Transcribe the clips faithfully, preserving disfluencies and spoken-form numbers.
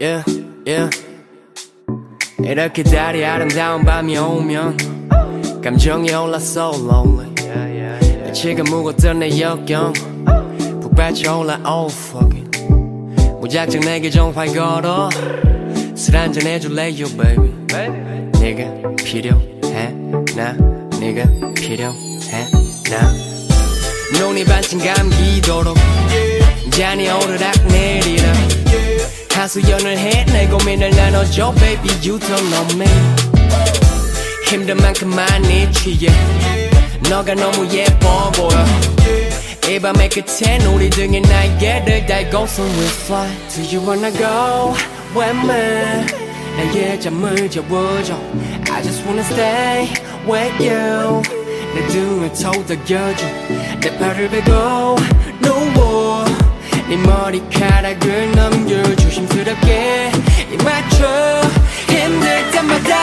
yeah, yeah. 이렇게 달이 아름다운 밤이 오면 감정이 올라 so lonely. 지금 묵었던 내 역경 북받쳐 올라 oh fuck it. 무작정 내게 전화를 걸어 술 한잔 해줄래요 baby. 네가 필요해 나 네가 필요해 나 눈이 반쯤 감기도록 잔이 오르락 내리라 하수연을 해 내 고민을 나눠줘 baby you don't know me. 힘든 만큼 많이 취해 너가 너무 예뻐 보여 이 밤의 끝엔 우리 등에 날개를 달고서 we'll fly. Do you wanna go with me 나의 잠을 재워줘 I just wanna stay with you 내 등을 토닥여줘 내 팔을 베고 누워 네 머리카락을 넘겨 조심스럽게 입 맞춰 힘들 때마다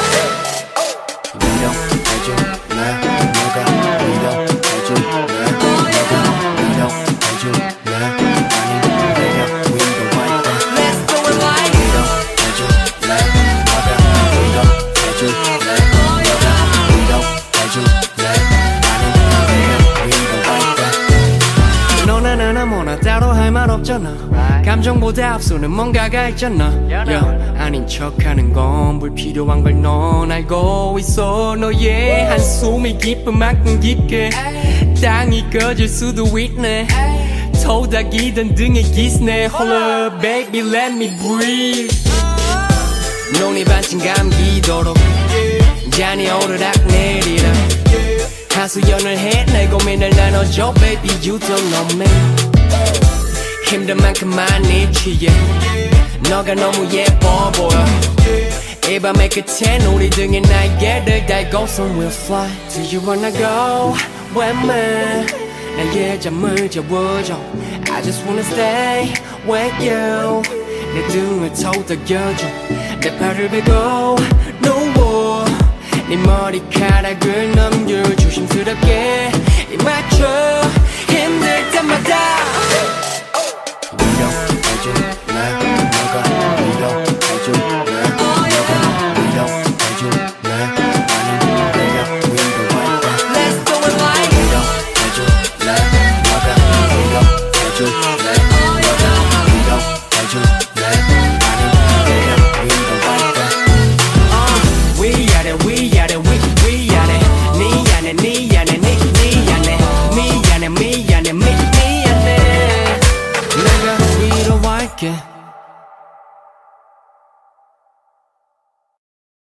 위로해줘 나 너가 위로해줘 나 너가 위로해줘 나 아니 내가 위로할까 Let's do it like 위로해줘 나 너가 위로해줘 나 너가 위로해줘 나 아니 내가 위로할까 너나 나나 뭐나 따로 할 말 없잖아 감정보다 앞서는 뭔가가 있잖아 yeah. 아닌 척하는 건 불필요한 걸 넌 알고 있어 너의 한숨이 깊은 만큼 깊게 땅이 꺼질 수도 있네 토닥이던 등에 기스네 Hold up baby let me breathe 눈이 반쯤 감기도록 잔이 오르락 내리라 하수연을 해 내 고민을 나눠줘 baby you don't know me. 힘든 만큼 많이 취해 너가 너무 예뻐 보여 이 밤의 끝엔 우리 등에 날개를 달고서 we'll fly. Do you wanna go with me 나의 잠을 재워줘 I just wanna stay with you 내 등을 토닥여줘 내 팔을 베고 누워 네 머리카락을 넘겨 조심스럽게 입 맞춰 힘들 때마다 위로해줘 나 너가 위로해줘 나 너가 위로해줘 나 아니 내가 위로할까 Let's do it like 위로해줘 나 너가 위로해줘 나 너가 위로해줘 나 아니 내가 위로할까 uh, 위아래 위아래 위 위아래 네 안에 네 안에 네 네 안에 미안해 미안해 미 미안해 내가 위로할게